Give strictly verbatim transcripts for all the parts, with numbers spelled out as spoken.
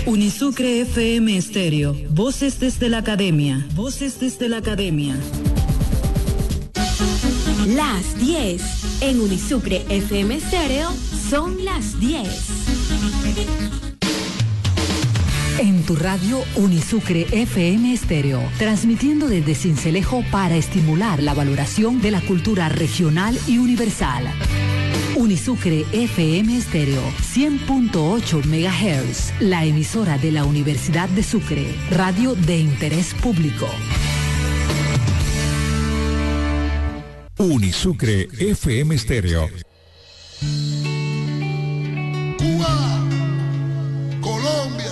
Unisucre F M Estéreo. Voces desde la academia. Voces desde la academia. Las diez. En Unisucre F M Estéreo son las diez. En tu radio Unisucre F M Estéreo, transmitiendo desde Sincelejo para estimular la valoración de la cultura regional y universal. Unisucre F M Estéreo, cien punto ocho megahertz, la emisora de la Universidad de Sucre, radio de interés público. Unisucre F M Estéreo. Cuba, Colombia,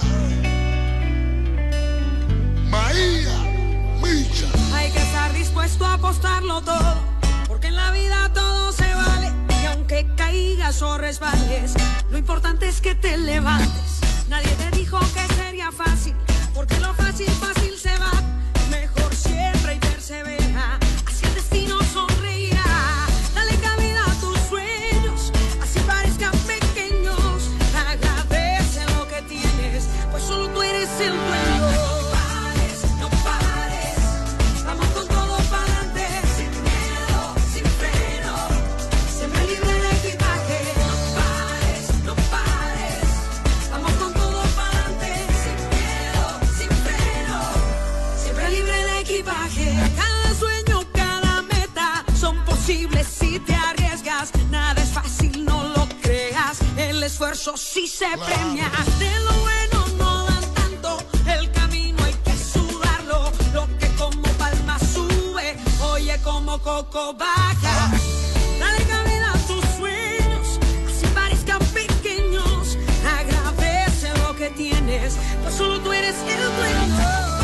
Bahía, Micha. Hay que estar dispuesto a apostarlo todo, porque en la vida todo se vale. Y aunque caigas o resbales, lo importante es que te levantes. Nadie te dijo que sería fácil, porque lo fácil, fácil se va. Mejor siempre y persevera, así el destino sonreirá. Dale cabida a tus sueños, así parezcan pequeños. Agradece lo que tienes, pues solo tú eres el dueño. No pares, no pares, vamos con todo para adelante. Sin miedo, sin freno, siempre libre de equipaje. No pares, no pares, vamos con todo para adelante. Sin miedo, sin freno, siempre libre de equipaje. Cada sueño, cada meta son posibles si te arriesgas. Nada es fácil, no lo creas. El esfuerzo sí se premia. De lo bueno no dan tanto, el camino hay que sudarlo. Lo que como palma sube, oye como coco baja. Dale cabida a tus sueños, así parezcan pequeños. Agradece lo que tienes, pues solo tú eres el dueño.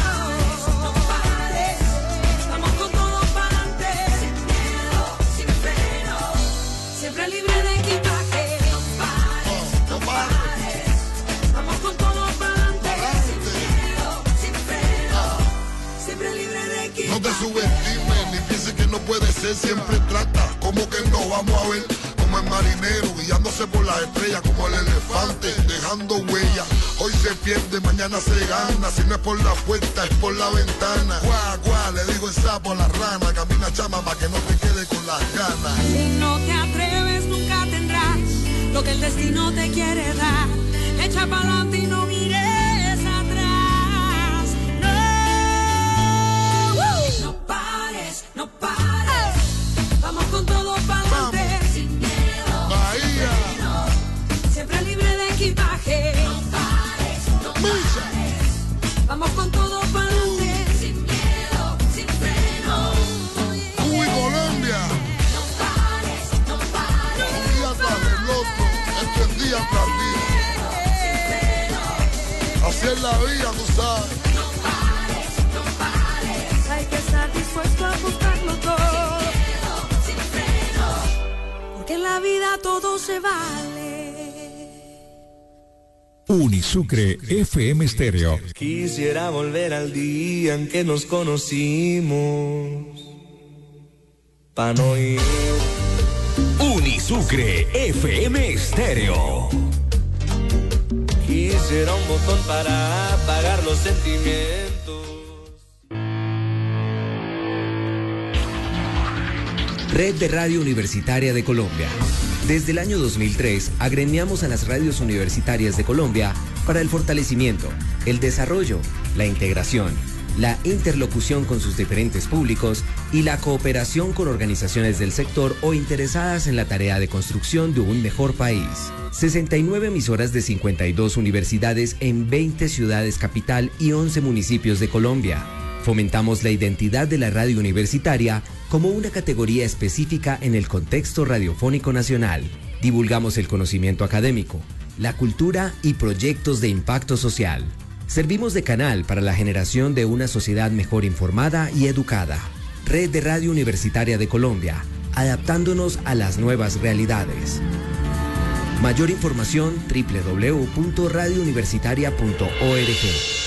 No pares, vamos con todo para adelante. Sin miedo, sin freno, siempre libre de equipaje. No pares, no pares, vamos con todo para adelante. Sin miedo, sin freno, siempre libre de equipaje. No te subestimes ni pienses que no puede ser, siempre trata. Como que no, vamos a ver como el marinero guiándose por las estrellas, como el elefante dejando huella. Hoy se pierde, mañana se gana. Si no es por la puerta, es por la ventana. Guau, guau, le digo el sapo a la rana. Camina chama pa' que no te quede con las ganas. Si no te atreves nunca tendrás lo que el destino te quiere dar. Echa pa'lante y no mires atrás. No, no pares, no pares. Vamos con todo pa'lante. Sin miedo, Bahía, siempre libre de equipaje. No pares, no pares. Vamos con todo pa'lante. Sin miedo, sin freno. Cuba y Colombia. No pares, no pares. Un día tras el otro, esto es día tras día. Así es la vida, tú sabes. No pares, no pares. Hay que estar dispuesto a buscarlo todo. Sin freno, porque en la vida todo se vale. Unisucre F M Estéreo. Quisiera volver al día en que nos conocimos, pa' no ir. Unisucre F M Estéreo. Quisiera un botón para apagar los sentimientos. Red de Radio Universitaria de Colombia. Desde el año dos mil tres, agremiamos a las radios universitarias de Colombia para el fortalecimiento, el desarrollo, la integración, la interlocución con sus diferentes públicos y la cooperación con organizaciones del sector o interesadas en la tarea de construcción de un mejor país. sesenta y nueve emisoras de cincuenta y dos universidades en veinte ciudades capital y once municipios de Colombia. Fomentamos la identidad de la radio universitaria como una categoría específica en el contexto radiofónico nacional. Divulgamos el conocimiento académico, la cultura y proyectos de impacto social. Servimos de canal para la generación de una sociedad mejor informada y educada. Red de Radio Universitaria de Colombia, adaptándonos a las nuevas realidades. Mayor información doble u doble u doble u punto radio universitaria punto org.